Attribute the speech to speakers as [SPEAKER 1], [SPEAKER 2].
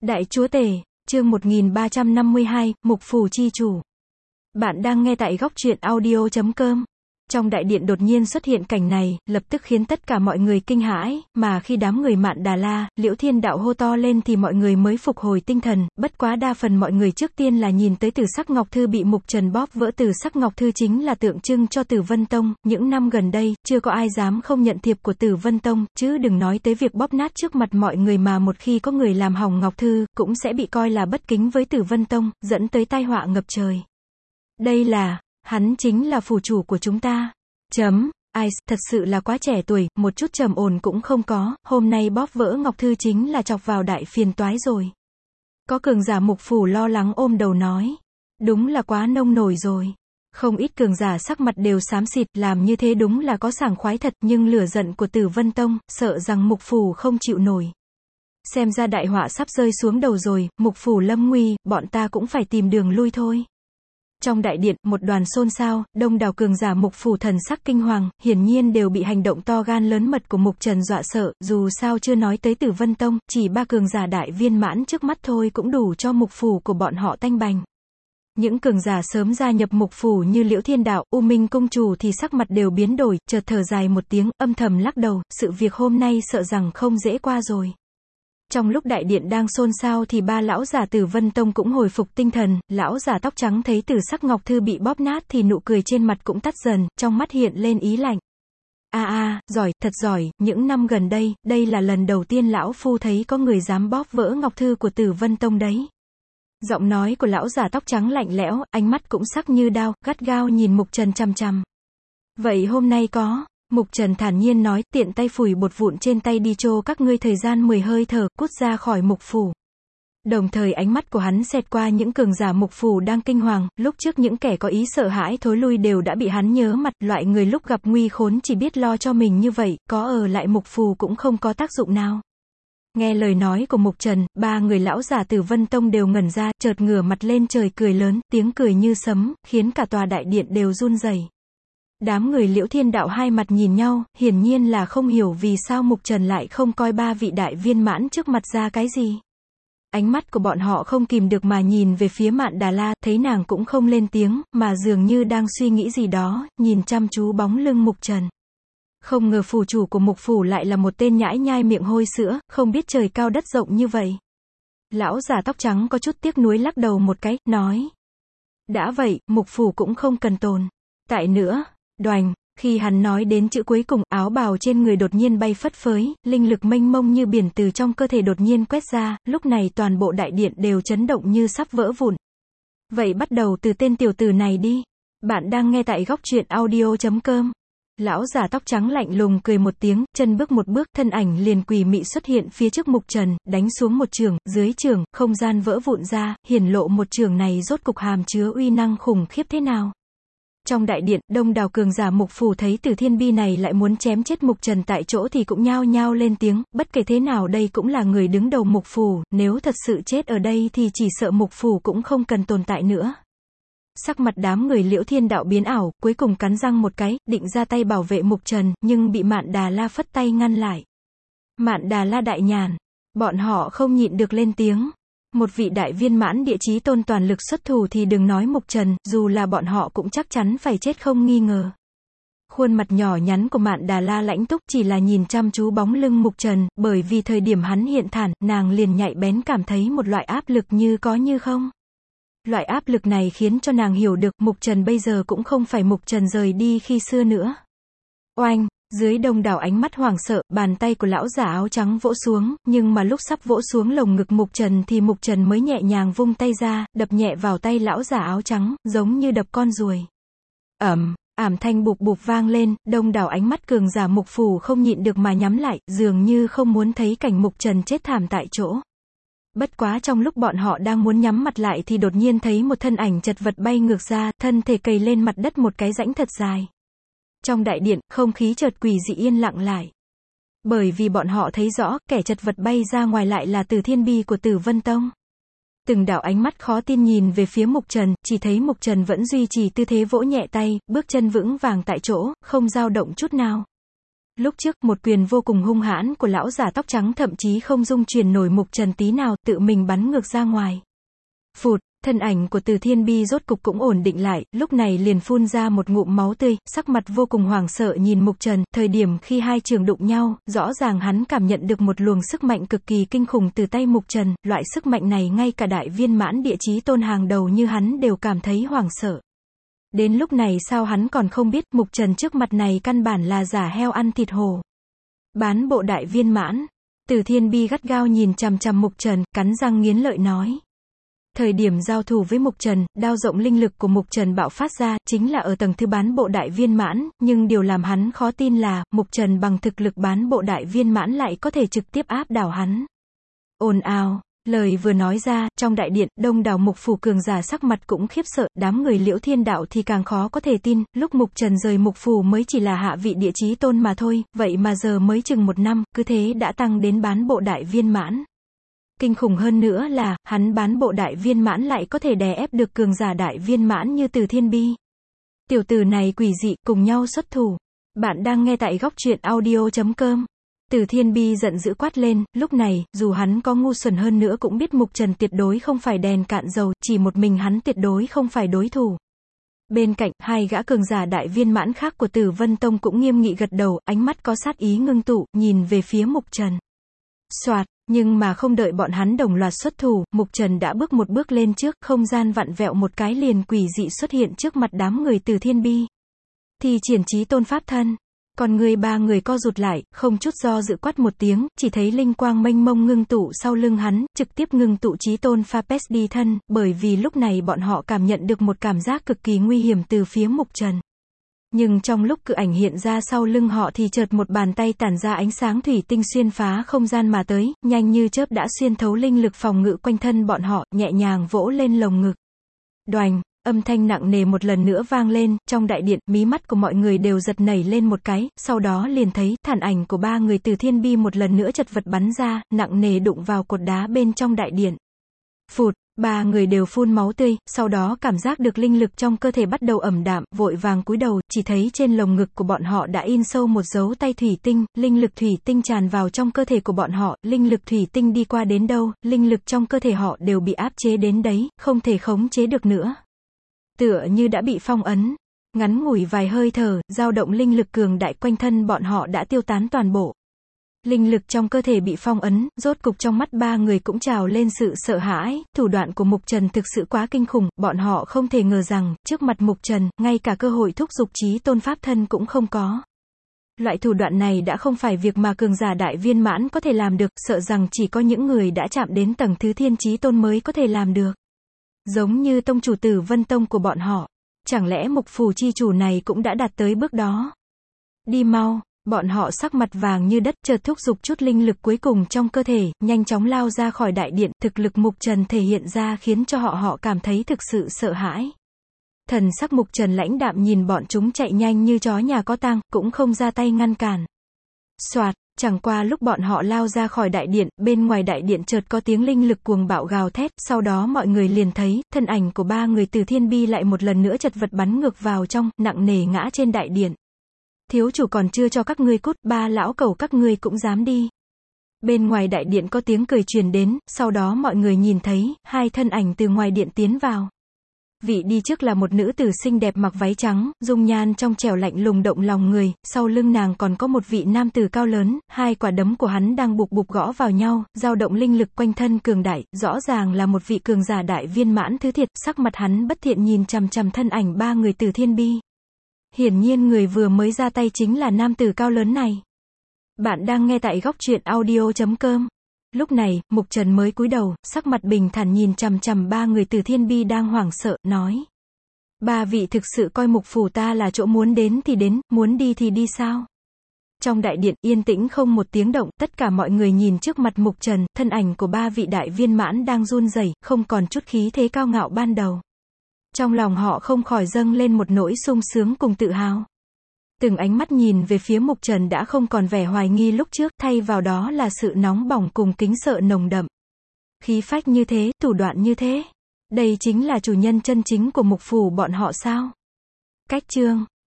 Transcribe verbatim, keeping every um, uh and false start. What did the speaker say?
[SPEAKER 1] Đại Chúa Tể, chương một nghìn ba trăm năm mươi hai, Mục Phù Chi Chủ. Bạn đang nghe tại góc truyện audio chấm com. Trong đại điện đột nhiên xuất hiện cảnh này, lập tức khiến tất cả mọi người kinh hãi, mà khi đám người Mạn Đà La, Liễu Thiên Đạo hô to lên thì mọi người mới phục hồi tinh thần, bất quá đa phần mọi người trước tiên là nhìn tới Tử Sắc Ngọc Thư bị Mục Trần bóp vỡ. Tử Sắc Ngọc Thư chính là tượng trưng cho Tử Vân Tông, những năm gần đây, chưa có ai dám không nhận thiệp của Tử Vân Tông, chứ đừng nói tới việc bóp nát trước mặt mọi người, mà một khi có người làm hỏng Ngọc Thư, cũng sẽ bị coi là bất kính với Tử Vân Tông, dẫn tới tai họa ngập trời. Đây là... Hắn chính là phù chủ của chúng ta. Chấm. Ai, thật sự là quá trẻ tuổi, một chút trầm ổn cũng không có, hôm nay bóp vỡ Ngọc Thư chính là chọc vào đại phiền toái rồi. Có cường giả Mục Phủ lo lắng ôm đầu nói. Đúng là quá nông nổi rồi. Không ít cường giả sắc mặt đều xám xịt, làm như thế đúng là có sảng khoái thật, nhưng lửa giận của Tử Vân Tông, sợ rằng Mục Phủ không chịu nổi. Xem ra đại họa sắp rơi xuống đầu rồi, Mục Phủ lâm nguy, bọn ta cũng phải tìm đường lui thôi. Trong đại điện, một đoàn xôn xao, đông đảo cường giả Mục Phủ thần sắc kinh hoàng, hiển nhiên đều bị hành động to gan lớn mật của Mục Trần dọa sợ, dù sao chưa nói tới Tử Vân Tông, chỉ ba cường giả đại viên mãn trước mắt thôi cũng đủ cho Mục Phủ của bọn họ tanh bành. Những cường giả sớm gia nhập Mục Phủ như Liễu Thiên Đạo, U Minh Cung Chủ thì sắc mặt đều biến đổi, chợt thở dài một tiếng, âm thầm lắc đầu, sự việc hôm nay sợ rằng không dễ qua rồi. Trong lúc đại điện đang xôn xao thì ba lão giả Tử Vân Tông cũng hồi phục tinh thần, lão giả tóc trắng thấy Tử Sắc Ngọc Thư bị bóp nát thì nụ cười trên mặt cũng tắt dần, trong mắt hiện lên ý lạnh. A à, a, à, giỏi, thật giỏi, những năm gần đây, đây là lần đầu tiên lão phu thấy có người dám bóp vỡ Ngọc Thư của Tử Vân Tông đấy. Giọng nói của lão giả tóc trắng lạnh lẽo, ánh mắt cũng sắc như đao, gắt gao nhìn Mục Trần chằm chằm. Vậy hôm nay có... Mục Trần thản nhiên nói, tiện tay phủi bột vụn trên tay đi cho các ngươi thời gian mười hơi thở, cút ra khỏi Mục Phủ. Đồng thời ánh mắt của hắn xẹt qua những cường giả Mục Phủ đang kinh hoàng, lúc trước những kẻ có ý sợ hãi thối lui đều đã bị hắn nhớ mặt, loại người lúc gặp nguy khốn chỉ biết lo cho mình như vậy, có ở lại Mục Phủ cũng không có tác dụng nào. Nghe lời nói của Mục Trần, ba người lão giả Tử Vân Tông đều ngẩn ra, chợt ngửa mặt lên trời cười lớn, tiếng cười như sấm, khiến cả tòa đại điện đều run rẩy. Đám người Liễu Thiên Đạo hai mặt nhìn nhau, hiển nhiên là không hiểu vì sao Mục Trần lại không coi ba vị đại viên mãn trước mặt ra cái gì. Ánh mắt của bọn họ không kìm được mà nhìn về phía Mạn Đà La, thấy nàng cũng không lên tiếng, mà dường như đang suy nghĩ gì đó, nhìn chăm chú bóng lưng Mục Trần. Không ngờ phù chủ của Mục Phủ lại là một tên nhãi nhai miệng hôi sữa, không biết trời cao đất rộng như vậy. Lão già tóc trắng có chút tiếc nuối lắc đầu một cái, nói. Đã vậy, Mục Phủ cũng không cần tồn tại nữa. Đoành, khi hắn nói đến chữ cuối cùng, áo bào trên người đột nhiên bay phất phới, linh lực mênh mông như biển từ trong cơ thể đột nhiên quét ra, lúc này toàn bộ đại điện đều chấn động như sắp vỡ vụn. Vậy bắt đầu từ tên tiểu tử này đi. Bạn đang nghe tại góc truyện audio chấm com. Lão giả tóc trắng lạnh lùng cười một tiếng, chân bước một bước, thân ảnh liền quỷ mị xuất hiện phía trước Mục Trần, đánh xuống một chưởng, dưới chưởng, không gian vỡ vụn ra, hiển lộ một chưởng này rốt cục hàm chứa uy năng khủng khiếp thế nào. Trong đại điện, đông đảo cường giả Mục Phủ thấy Tử Thiên Bi này lại muốn chém chết Mục Trần tại chỗ thì cũng nhao nhao lên tiếng, bất kể thế nào đây cũng là người đứng đầu Mục Phủ, nếu thật sự chết ở đây thì chỉ sợ Mục Phủ cũng không cần tồn tại nữa. Sắc mặt đám người Liễu Thiên Đạo biến ảo, cuối cùng cắn răng một cái, định ra tay bảo vệ Mục Trần, nhưng bị Mạn Đà La phất tay ngăn lại. Mạn Đà La đại nhàn, bọn họ không nhịn được lên tiếng. Một vị đại viên mãn địa chí tôn toàn lực xuất thủ thì đừng nói Mục Trần, dù là bọn họ cũng chắc chắn phải chết không nghi ngờ. Khuôn mặt nhỏ nhắn của Mạn Đà La lãnh túc, chỉ là nhìn chăm chú bóng lưng Mục Trần, bởi vì thời điểm hắn hiện thản, nàng liền nhạy bén cảm thấy một loại áp lực như có như không. Loại áp lực này khiến cho nàng hiểu được Mục Trần bây giờ cũng không phải Mục Trần rời đi khi xưa nữa. Oanh! Dưới đông đảo ánh mắt hoảng sợ, bàn tay của lão giả áo trắng vỗ xuống, nhưng mà lúc sắp vỗ xuống lồng ngực Mục Trần thì Mục Trần mới nhẹ nhàng vung tay ra, đập nhẹ vào tay lão giả áo trắng, giống như đập con ruồi. Ầm, ảm thanh bụp bụp vang lên, đông đảo ánh mắt cường giả Mục Phủ không nhịn được mà nhắm lại, dường như không muốn thấy cảnh Mục Trần chết thảm tại chỗ. Bất quá trong lúc bọn họ đang muốn nhắm mặt lại thì đột nhiên thấy một thân ảnh chật vật bay ngược ra, thân thể cầy lên mặt đất một cái rãnh thật dài. Trong đại điện, không khí chợt quỷ dị yên lặng lại. Bởi vì bọn họ thấy rõ, kẻ chật vật bay ra ngoài lại là Tử Thiên Bi của Tử Vân Tông. Từng đạo ánh mắt khó tin nhìn về phía Mục Trần, chỉ thấy Mục Trần vẫn duy trì tư thế vỗ nhẹ tay, bước chân vững vàng tại chỗ, không dao động chút nào. Lúc trước, một quyền vô cùng hung hãn của lão già tóc trắng thậm chí không dung chuyển nổi Mục Trần tí nào, tự mình bắn ngược ra ngoài. Phụt, thân ảnh của Từ Thiên Bi rốt cục cũng ổn định lại, lúc này liền phun ra một ngụm máu tươi, sắc mặt vô cùng hoảng sợ nhìn Mục Trần, thời điểm khi hai trường đụng nhau, rõ ràng hắn cảm nhận được một luồng sức mạnh cực kỳ kinh khủng từ tay Mục Trần, loại sức mạnh này ngay cả đại viên mãn địa chí tôn hàng đầu như hắn đều cảm thấy hoảng sợ. Đến lúc này sao hắn còn không biết, Mục Trần trước mặt này căn bản là giả heo ăn thịt hổ. Bán bộ đại viên mãn. Từ Thiên Bi gắt gao nhìn chằm chằm Mục Trần, cắn răng nghiến lợi nói. Thời điểm giao thủ với Mục Trần, đao rộng linh lực của Mục Trần bạo phát ra, chính là ở tầng thứ bán bộ đại viên mãn, nhưng điều làm hắn khó tin là, Mục Trần bằng thực lực bán bộ đại viên mãn lại có thể trực tiếp áp đảo hắn. Ồn ào. Lời vừa nói ra, trong đại điện, đông đảo Mục phủ cường giả sắc mặt cũng khiếp sợ, đám người Liễu Thiên Đạo thì càng khó có thể tin, lúc Mục Trần rời Mục phủ mới chỉ là hạ vị địa chí tôn mà thôi, vậy mà giờ mới chừng một năm, cứ thế đã tăng đến bán bộ đại viên mãn. Kinh khủng hơn nữa là, hắn bán bộ đại viên mãn lại có thể đè ép được cường giả đại viên mãn như Từ Thiên Bi. Tiểu tử này quỷ dị, cùng nhau xuất thủ. Bạn đang nghe tại góc truyện audio chấm com. Từ Thiên Bi giận dữ quát lên, lúc này, dù hắn có ngu xuẩn hơn nữa cũng biết Mục Trần tuyệt đối không phải đèn cạn dầu, chỉ một mình hắn tuyệt đối không phải đối thủ. Bên cạnh, hai gã cường giả đại viên mãn khác của Tử Vân Tông cũng nghiêm nghị gật đầu, ánh mắt có sát ý ngưng tụ, nhìn về phía Mục Trần. Soạt, nhưng mà không đợi bọn hắn đồng loạt xuất thủ, Mục Trần đã bước một bước lên trước, không gian vặn vẹo một cái liền quỷ dị xuất hiện trước mặt đám người Từ Thiên Bi. Thì triển chí tôn pháp thân. Còn người ba người co rụt lại, không chút do dự quát một tiếng, chỉ thấy linh quang mênh mông ngưng tụ sau lưng hắn, trực tiếp ngưng tụ chí tôn Phapes đi thân, bởi vì lúc này bọn họ cảm nhận được một cảm giác cực kỳ nguy hiểm từ phía Mục Trần. Nhưng trong lúc cự ảnh hiện ra sau lưng họ thì chợt một bàn tay tản ra ánh sáng thủy tinh xuyên phá không gian mà tới, nhanh như chớp đã xuyên thấu linh lực phòng ngự quanh thân bọn họ, nhẹ nhàng vỗ lên lồng ngực. Đoành, âm thanh nặng nề một lần nữa vang lên, trong đại điện, mí mắt của mọi người đều giật nảy lên một cái, sau đó liền thấy, thản ảnh của ba người Từ Thiên Bi một lần nữa chật vật bắn ra, nặng nề đụng vào cột đá bên trong đại điện. Phụt, ba người đều phun máu tươi, sau đó cảm giác được linh lực trong cơ thể bắt đầu ẩm đạm, vội vàng cúi đầu, chỉ thấy trên lồng ngực của bọn họ đã in sâu một dấu tay thủy tinh, linh lực thủy tinh tràn vào trong cơ thể của bọn họ, linh lực thủy tinh đi qua đến đâu, linh lực trong cơ thể họ đều bị áp chế đến đấy, không thể khống chế được nữa. Tựa như đã bị phong ấn. Ngắn ngủi vài hơi thở, dao động linh lực cường đại quanh thân bọn họ đã tiêu tán toàn bộ. Linh lực trong cơ thể bị phong ấn, rốt cục trong mắt ba người cũng trào lên sự sợ hãi, thủ đoạn của Mục Trần thực sự quá kinh khủng, bọn họ không thể ngờ rằng, trước mặt Mục Trần, ngay cả cơ hội thúc giục chí tôn pháp thân cũng không có. Loại thủ đoạn này đã không phải việc mà cường giả đại viên mãn có thể làm được, sợ rằng chỉ có những người đã chạm đến tầng thứ thiên chí tôn mới có thể làm được. Giống như tông chủ Tử Vân Tông của bọn họ. Chẳng lẽ Mục phủ chi chủ này cũng đã đạt tới bước đó? Đi mau, bọn họ sắc mặt vàng như đất, chợt thúc giục chút linh lực cuối cùng trong cơ thể, nhanh chóng lao ra khỏi đại điện, thực lực Mục Trần thể hiện ra khiến cho họ họ cảm thấy thực sự sợ hãi. Thần sắc Mục Trần lãnh đạm nhìn bọn chúng chạy nhanh như chó nhà có tang, cũng không ra tay ngăn cản. Soạt. Chẳng qua lúc bọn họ lao ra khỏi đại điện, bên ngoài đại điện chợt có tiếng linh lực cuồng bạo gào thét, sau đó mọi người liền thấy, thân ảnh của ba người Từ Thiên Bi lại một lần nữa chật vật bắn ngược vào trong, nặng nề ngã trên đại điện. Thiếu chủ còn chưa cho các ngươi cút, ba lão cẩu các ngươi cũng dám đi. Bên ngoài đại điện có tiếng cười truyền đến, sau đó mọi người nhìn thấy, hai thân ảnh từ ngoài điện tiến vào. Vị đi trước là một nữ tử xinh đẹp mặc váy trắng, dung nhan trong trẻo lạnh lùng động lòng người, sau lưng nàng còn có một vị nam tử cao lớn, hai quả đấm của hắn đang bục bục gõ vào nhau, dao động linh lực quanh thân cường đại, rõ ràng là một vị cường giả đại viên mãn thứ thiệt, sắc mặt hắn bất thiện nhìn chằm chằm thân ảnh ba người Từ Thiên Bi. Hiển nhiên người vừa mới ra tay chính là nam tử cao lớn này. Bạn đang nghe tại góc truyện audio chấm com. Lúc này, Mục Trần mới cúi đầu, sắc mặt bình thản nhìn chằm chằm ba người Từ Thiên Bi đang hoảng sợ, nói. Ba vị thực sự coi Mục phủ ta là chỗ muốn đến thì đến, muốn đi thì đi sao? Trong đại điện, yên tĩnh không một tiếng động, tất cả mọi người nhìn trước mặt Mục Trần, thân ảnh của ba vị đại viên mãn đang run rẩy, không còn chút khí thế cao ngạo ban đầu. Trong lòng họ không khỏi dâng lên một nỗi sung sướng cùng tự hào. Từng ánh mắt nhìn về phía Mục Trần đã không còn vẻ hoài nghi lúc trước, thay vào đó là sự nóng bỏng cùng kính sợ nồng đậm. Khí phách như thế, thủ đoạn như thế. Đây chính là chủ nhân chân chính của Mục phủ bọn họ sao? Cách chương